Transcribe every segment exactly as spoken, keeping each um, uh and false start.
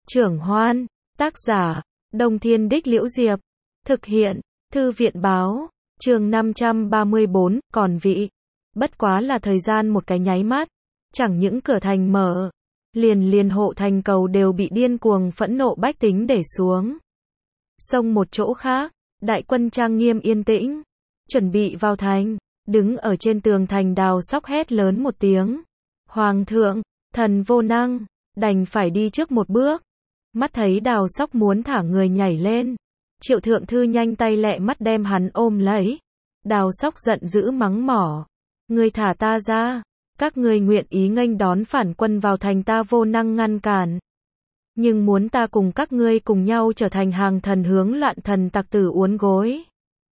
Trưởng Hoan, tác giả, Đông Thiên Đích Liễu Diệp, thực hiện, Thư viện Báo, chương năm trăm ba mươi bốn, còn vị. Bất quá là thời gian một cái nháy mắt, chẳng những cửa thành mở, liền liền hộ thành cầu đều bị điên cuồng phẫn nộ bách tính để xuống. Xông một chỗ khác, đại quân trang nghiêm yên tĩnh, chuẩn bị vào thành, đứng ở trên tường thành Đào Sóc hét lớn một tiếng. Hoàng thượng, thần vô năng, đành phải đi trước một bước. Mắt thấy Đào Sóc muốn thả người nhảy lên, Triệu Thượng Thư nhanh tay lẹ mắt đem hắn ôm lấy. Đào Sóc giận dữ mắng mỏ, ngươi thả ta ra, các ngươi nguyện ý nghênh đón phản quân vào thành ta vô năng ngăn cản. Nhưng muốn ta cùng các ngươi cùng nhau trở thành hàng thần hướng loạn thần tặc tử uốn gối.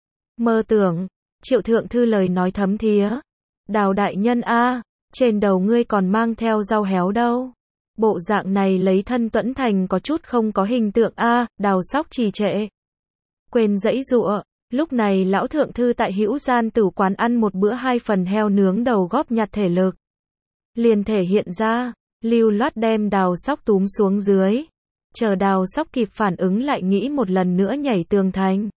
Mơ tưởng, Triệu Thượng Thư lời nói thấm thía. Đào đại nhân a, trên đầu ngươi còn mang theo rau héo đâu. Bộ dạng này lấy thân tuẫn thành có chút không có hình tượng a. Đào Sóc trì trệ, quên dãy dụa. Lúc này lão thượng thư tại Hữu Gian Tử quán ăn một bữa hai phần heo nướng đầu góp nhặt thể lực, liền thể hiện ra, lưu loát đem Đào Sóc túm xuống dưới. Chờ Đào Sóc kịp phản ứng lại nghĩ một lần nữa nhảy tường thành,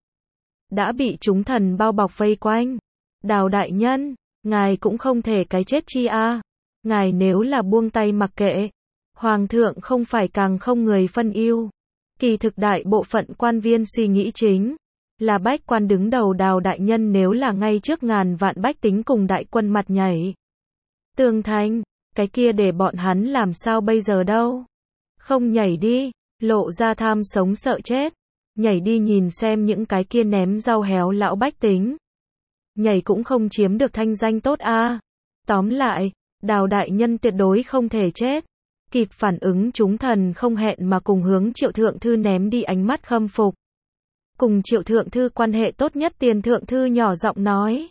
đã bị chúng thần bao bọc vây quanh. Đào đại nhân, ngài cũng không thể cái chết chi a. Ngài nếu là buông tay mặc kệ, hoàng thượng không phải càng không người phân ưu. Kỳ thực đại bộ phận quan viên suy nghĩ chính là bách quan đứng đầu. Đào đại nhân nếu là ngay trước ngàn vạn bách tính cùng đại quân mặt nhảy tường thành, cái kia để bọn hắn làm sao bây giờ đâu. Không nhảy đi, lộ ra tham sống sợ chết. Nhảy đi nhìn xem những cái kia ném rau héo lão bách tính. Nhảy cũng không chiếm được thanh danh tốt a. Tóm lại, Đào đại nhân tuyệt đối không thể chết. Kịp phản ứng chúng thần không hẹn mà cùng hướng Triệu Thượng Thư ném đi ánh mắt khâm phục. Cùng Triệu Thượng Thư quan hệ tốt nhất Tiền Thượng Thư nhỏ giọng nói.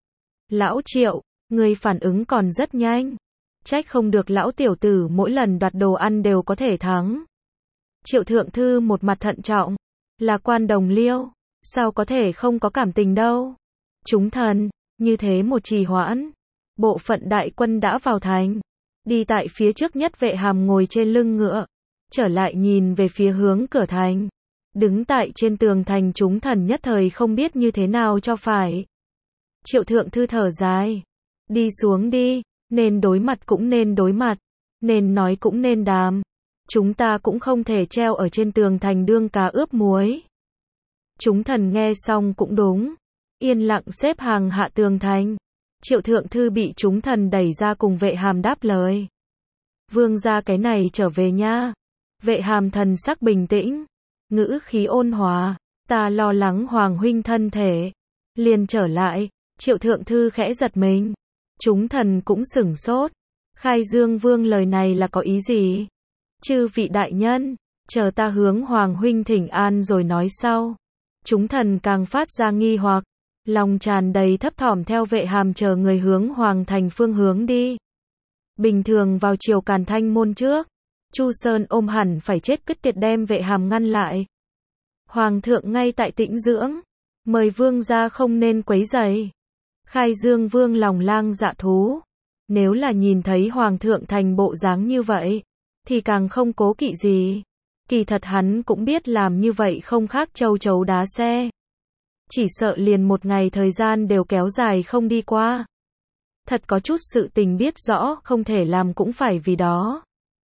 Lão Triệu, người phản ứng còn rất nhanh. Trách không được lão tiểu tử mỗi lần đoạt đồ ăn đều có thể thắng. Triệu Thượng Thư một mặt thận trọng. Là quan đồng liêu, sao có thể không có cảm tình đâu. Chúng thần, như thế một trì hoãn. Bộ phận đại quân đã vào thành. Đi tại phía trước nhất Vệ Hàm ngồi trên lưng ngựa, trở lại nhìn về phía hướng cửa thành. Đứng tại trên tường thành chúng thần nhất thời không biết như thế nào cho phải. Triệu Thượng Thư thở dài. Đi xuống đi, nên đối mặt cũng nên đối mặt, nên nói cũng nên đàm. Chúng ta cũng không thể treo ở trên tường thành đương cá ướp muối. Chúng thần nghe xong cũng đúng. Yên lặng xếp hàng hạ tường thành. Triệu Thượng Thư bị chúng thần đẩy ra cùng Vệ Hàm đáp lời. Vương gia cái này trở về nha. Vệ Hàm thần sắc bình tĩnh, ngữ khí ôn hòa. Ta lo lắng Hoàng huynh thân thể, liền trở lại. Triệu Thượng Thư khẽ giật mình. Chúng thần cũng sửng sốt. Khai Dương Vương lời này là có ý gì? Chư vị đại nhân, chờ ta hướng Hoàng huynh thỉnh an rồi nói sau. Chúng thần càng phát ra nghi hoặc, lòng tràn đầy thấp thỏm theo Vệ Hàm chờ người hướng Hoàng thành phương hướng đi. Bình thường vào triều Càn Thanh môn trước, Chu Sơn ôm hẳn phải chết cứt tiệt đem Vệ Hàm ngăn lại. Hoàng thượng ngay tại tĩnh dưỡng, mời vương gia không nên quấy rầy. Khai Dương Vương lòng lang dạ thú, nếu là nhìn thấy Hoàng thượng thành bộ dáng như vậy, thì càng không cố kỵ gì. Kỳ thật hắn cũng biết làm như vậy không khác châu chấu đá xe. Chỉ sợ liền một ngày thời gian đều kéo dài không đi qua. Thật có chút sự tình biết rõ không thể làm cũng phải vì đó.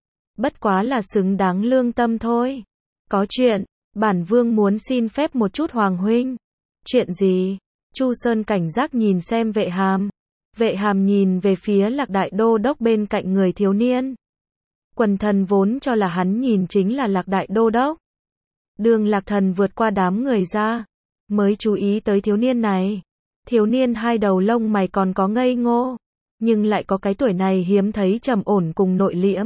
Bất quá là xứng đáng lương tâm thôi. Có chuyện, bản vương muốn xin phép một chút Hoàng huynh. Chuyện gì? Chu Sơn cảnh giác nhìn xem Vệ Hàm. Vệ Hàm nhìn về phía Lạc Đại Đô Đốc bên cạnh người thiếu niên. Quần thần vốn cho là hắn nhìn chính là Lạc Đại Đô Đốc. Đường Lạc Thần vượt qua đám người ra, mới chú ý tới thiếu niên này. Thiếu niên hai đầu lông mày còn có ngây ngô, nhưng lại có cái tuổi này hiếm thấy trầm ổn cùng nội liễm.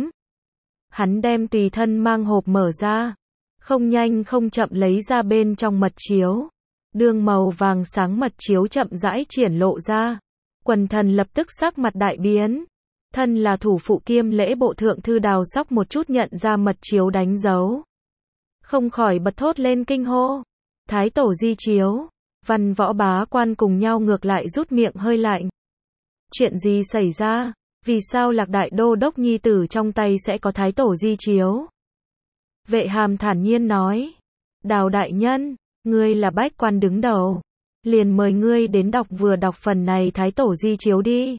Hắn đem tùy thân mang hộp mở ra, không nhanh không chậm lấy ra bên trong mật chiếu. Đường màu vàng sáng mật chiếu chậm rãi triển lộ ra. Quần thần lập tức sắc mặt đại biến. Thân là thủ phụ kiêm lễ bộ thượng thư Đào Sóc một chút nhận ra mật chiếu đánh dấu, không khỏi bật thốt lên kinh hô. Thái tổ di chiếu. Văn võ bá quan cùng nhau ngược lại rút miệng hơi lạnh. Chuyện gì xảy ra? Vì sao Lạc Đại Đô Đốc nhi tử trong tay sẽ có thái tổ di chiếu? Vệ Hàm thản nhiên nói. Đào đại nhân, ngươi là bách quan đứng đầu. Liền mời ngươi đến đọc vừa đọc phần này Thái Tổ di chiếu đi.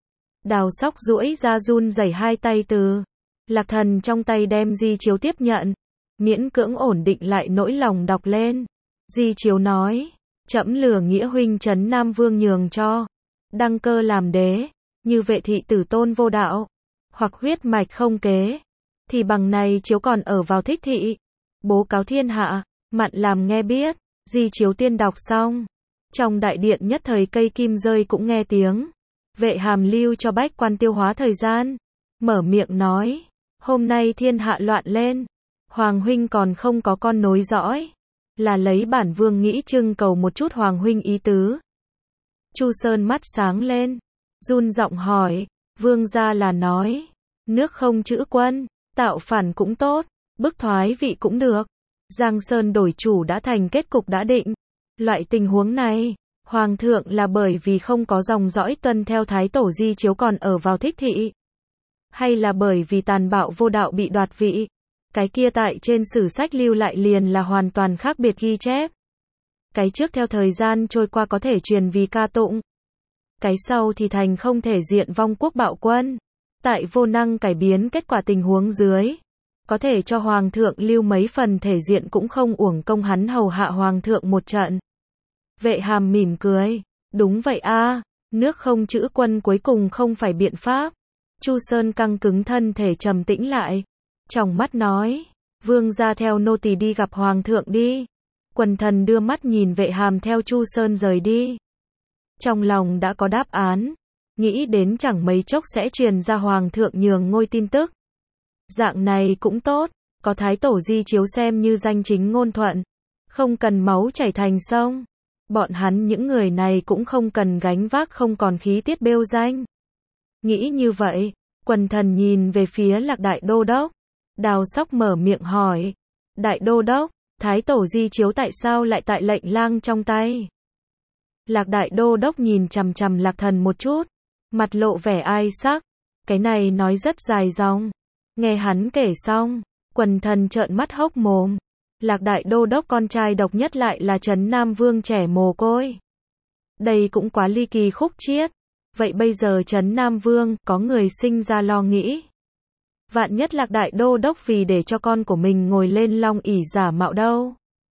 Đào Sóc duỗi ra run rẩy hai tay từ. Lạc Thần trong tay đem di chiếu tiếp nhận. Miễn cưỡng ổn định lại nỗi lòng đọc lên. Di chiếu nói. Trẫm lừa nghĩa huynh trấn Nam Vương nhường cho. Đăng cơ làm đế. Như vệ thị tử tôn vô đạo. Hoặc huyết mạch không kế. Thì bằng này chiếu còn ở vào thích thị. Bố cáo thiên hạ. Mạn làm nghe biết. Di chiếu tiên đọc xong. Trong đại điện nhất thời cây kim rơi cũng nghe tiếng. Vệ Hàm lưu cho bách quan tiêu hóa thời gian. Mở miệng nói. Hôm nay thiên hạ loạn lên. Hoàng huynh còn không có con nối dõi. Là lấy bản vương nghĩ trưng cầu một chút Hoàng huynh ý tứ. Chu Sơn mắt sáng lên. Run giọng hỏi. Vương gia là nói. Nước không trữ quân. Tạo phản cũng tốt. Bức thoái vị cũng được. Giang Sơn đổi chủ đã thành kết cục đã định. Loại tình huống này, Hoàng thượng là bởi vì không có dòng dõi tuân theo Thái Tổ di chiếu còn ở vào thích thị. Hay là bởi vì tàn bạo vô đạo bị đoạt vị. Cái kia tại trên sử sách lưu lại liền là hoàn toàn khác biệt ghi chép. Cái trước theo thời gian trôi qua có thể truyền vì ca tụng. Cái sau thì thành không thể diện vong quốc bạo quân. Tại vô năng cải biến kết quả tình huống dưới. Có thể cho Hoàng thượng lưu mấy phần thể diện cũng không uổng công hắn hầu hạ Hoàng thượng một trận. Vệ Hàm mỉm cười. Đúng vậy a, nước không trữ quân cuối cùng không phải biện pháp. Chu Sơn căng cứng thân thể trầm tĩnh lại. Trong mắt nói. Vương gia theo nô tỳ đi gặp Hoàng thượng đi. Quần thần đưa mắt nhìn Vệ Hàm theo Chu Sơn rời đi. Trong lòng đã có đáp án. Nghĩ đến chẳng mấy chốc sẽ truyền ra Hoàng thượng nhường ngôi tin tức. Dạng này cũng tốt. Có Thái Tổ di chiếu xem như danh chính ngôn thuận. Không cần máu chảy thành sông. Bọn hắn những người này cũng không cần gánh vác không còn khí tiết bêu danh. Nghĩ như vậy, quần thần nhìn về phía Lạc Đại Đô Đốc. Đào Sóc mở miệng hỏi. Đại Đô Đốc, Thái Tổ di chiếu tại sao lại tại lệnh lang trong tay? Lạc Đại Đô Đốc nhìn chằm chằm Lạc Thần một chút. Mặt lộ vẻ ai sắc. Cái này nói rất dài dòng. Nghe hắn kể xong, quần thần trợn mắt hốc mồm. Lạc Đại Đô Đốc con trai độc nhất lại là Trấn Nam Vương trẻ mồ côi. Đây cũng quá ly kỳ khúc chiết. Vậy bây giờ Trấn Nam Vương có người sinh ra lo nghĩ. Vạn nhất Lạc Đại Đô Đốc vì để cho con của mình ngồi lên long ỷ giả mạo đâu.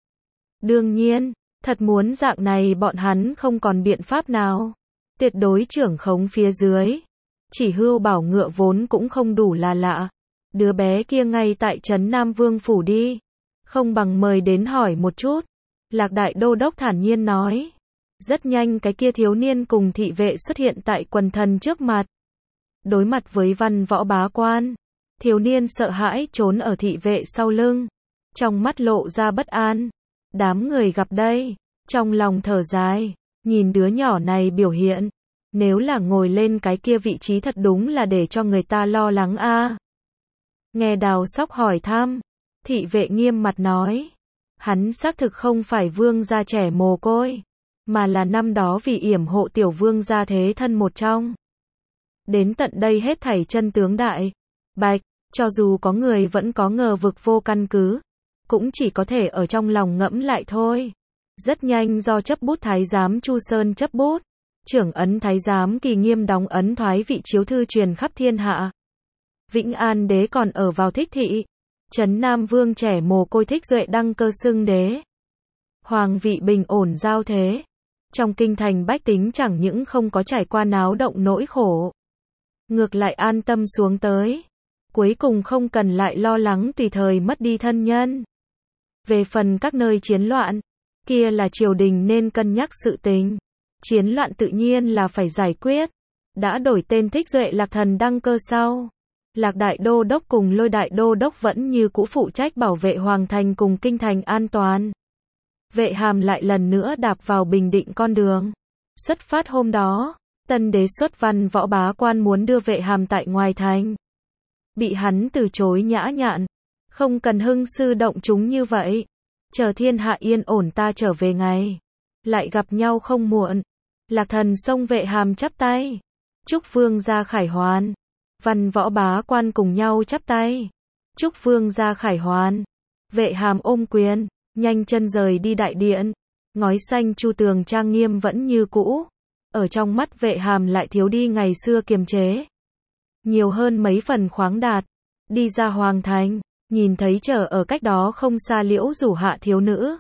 Đương nhiên, thật muốn dạng này bọn hắn không còn biện pháp nào. Tuyệt đối trưởng khống phía dưới. Chỉ hưu bảo ngựa vốn cũng không đủ là lạ. Đứa bé kia ngay tại Trấn Nam Vương phủ đi. Không bằng mời đến hỏi một chút. Lạc Đại Đô Đốc thản nhiên nói. Rất nhanh cái kia thiếu niên cùng thị vệ xuất hiện tại quần thần trước mặt. Đối mặt với văn võ bá quan. Thiếu niên sợ hãi trốn ở thị vệ sau lưng. Trong mắt lộ ra bất an. Đám người gặp đây. Trong lòng thở dài. Nhìn đứa nhỏ này biểu hiện. Nếu là ngồi lên cái kia vị trí thật đúng là để cho người ta lo lắng a. Nghe Đào Sóc hỏi thăm. Thị vệ nghiêm mặt nói. Hắn xác thực không phải vương gia trẻ mồ côi. Mà là năm đó vì yểm hộ tiểu vương gia thế thân một trong. Đến tận đây hết thảy chân tướng đại. Bạch, cho dù có người vẫn có ngờ vực vô căn cứ. Cũng chỉ có thể ở trong lòng ngẫm lại thôi. Rất nhanh do chấp bút thái giám Chu Sơn chấp bút. Trưởng ấn thái giám Kỳ Nghiêm đóng ấn thoái vị chiếu thư truyền khắp thiên hạ. Vĩnh An đế còn ở vào thích thị. Trấn Nam Vương trẻ mồ côi Thích Duệ đăng cơ xưng đế. Hoàng vị bình ổn giao thế. Trong kinh thành bách tính chẳng những không có trải qua náo động nỗi khổ. Ngược lại an tâm xuống tới. Cuối cùng không cần lại lo lắng tùy thời mất đi thân nhân. Về phần các nơi chiến loạn, kia là triều đình nên cân nhắc sự tình. Chiến loạn tự nhiên là phải giải quyết. Đã đổi tên Thích Duệ Lạc Thần đăng cơ sau. Lạc Đại Đô Đốc cùng Lôi Đại Đô Đốc vẫn như cũ phụ trách bảo vệ Hoàng thành cùng kinh thành an toàn. Vệ Hàm lại lần nữa đạp vào bình định con đường. Xuất phát hôm đó, tân đế xuất văn võ bá quan muốn đưa Vệ Hàm tại ngoài thành. Bị hắn từ chối nhã nhặn. Không cần hưng sư động chúng như vậy. Chờ thiên hạ yên ổn ta trở về ngày. Lại gặp nhau không muộn. Lạc Thần xông Vệ Hàm chắp tay. Chúc vương gia khải hoàn. Văn võ bá quan cùng nhau chắp tay. Chúc vương gia khải hoàn. Vệ Hàm ôm quyền, nhanh chân rời đi đại điện. Ngói xanh chu tường trang nghiêm vẫn như cũ. Ở trong mắt Vệ Hàm lại thiếu đi ngày xưa kiềm chế. Nhiều hơn mấy phần khoáng đạt. Đi ra hoàng thành, nhìn thấy chờ ở cách đó không xa Liễu Rủ Hạ thiếu nữ.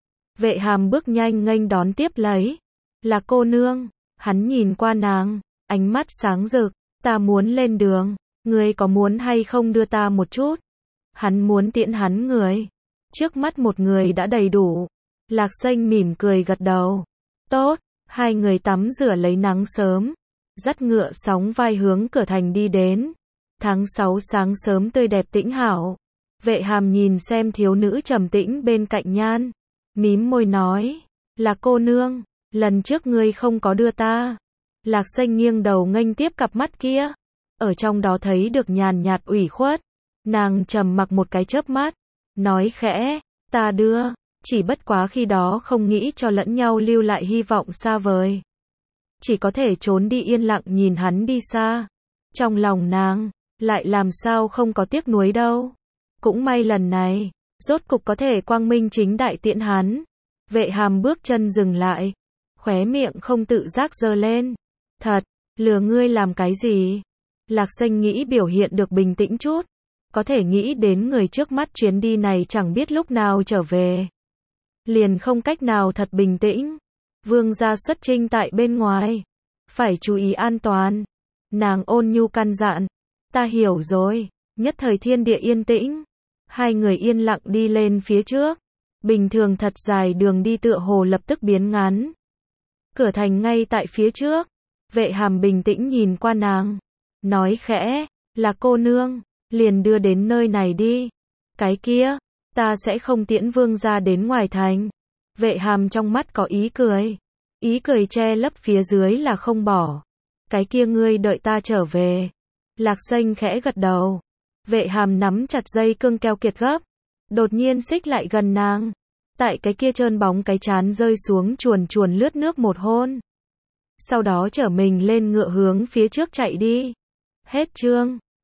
Vệ Hàm bước nhanh nghênh đón tiếp lấy. Là cô nương. Hắn nhìn qua nàng, ánh mắt sáng rực. Ta muốn lên đường, ngươi có muốn hay không đưa ta một chút? Hắn muốn tiễn hắn người. Trước mắt một người đã đầy đủ. Lạc Xanh mỉm cười gật đầu. Tốt, hai người tắm rửa lấy nắng sớm. Dắt ngựa sóng vai hướng cửa thành đi đến. Tháng sáu sáng sớm tươi đẹp tĩnh hảo. Vệ Hàm nhìn xem thiếu nữ trầm tĩnh bên cạnh nhan. Mím môi nói, là cô nương, lần trước ngươi không có đưa ta. Lạc Xanh nghiêng đầu nghênh tiếp cặp mắt kia. Ở trong đó thấy được nhàn nhạt ủy khuất. Nàng trầm mặc một cái chớp mắt. Nói khẽ, ta đưa. Chỉ bất quá khi đó không nghĩ cho lẫn nhau lưu lại hy vọng xa vời. Chỉ có thể trốn đi yên lặng nhìn hắn đi xa. Trong lòng nàng, lại làm sao không có tiếc nuối đâu. Cũng may lần này, rốt cục có thể quang minh chính đại tiễn hắn. Vệ Hàm bước chân dừng lại. Khóe miệng không tự giác giơ lên. Thật, lừa ngươi làm cái gì? Lạc Xanh nghĩ biểu hiện được bình tĩnh chút. Có thể nghĩ đến người trước mắt chuyến đi này chẳng biết lúc nào trở về. Liền không cách nào thật bình tĩnh. Vương gia xuất chinh tại bên ngoài. Phải chú ý an toàn. Nàng ôn nhu căn dặn. Ta hiểu rồi. Nhất thời thiên địa yên tĩnh. Hai người yên lặng đi lên phía trước. Bình thường thật dài đường đi tựa hồ lập tức biến ngắn. Cửa thành ngay tại phía trước. Vệ Hàm bình tĩnh nhìn qua nàng. Nói khẽ, là cô nương, liền đưa đến nơi này đi. Cái kia, ta sẽ không tiễn vương gia đến ngoài thành. Vệ Hàm trong mắt có ý cười. Ý cười che lấp phía dưới là không bỏ. Cái kia ngươi đợi ta trở về. Lạc Xanh khẽ gật đầu. Vệ Hàm nắm chặt dây cương keo kiệt gấp. Đột nhiên xích lại gần nàng. Tại cái kia trơn bóng cái trán rơi xuống chuồn chuồn lướt nước một hôn. Sau đó trở mình lên ngựa hướng phía trước chạy đi. Hết chương.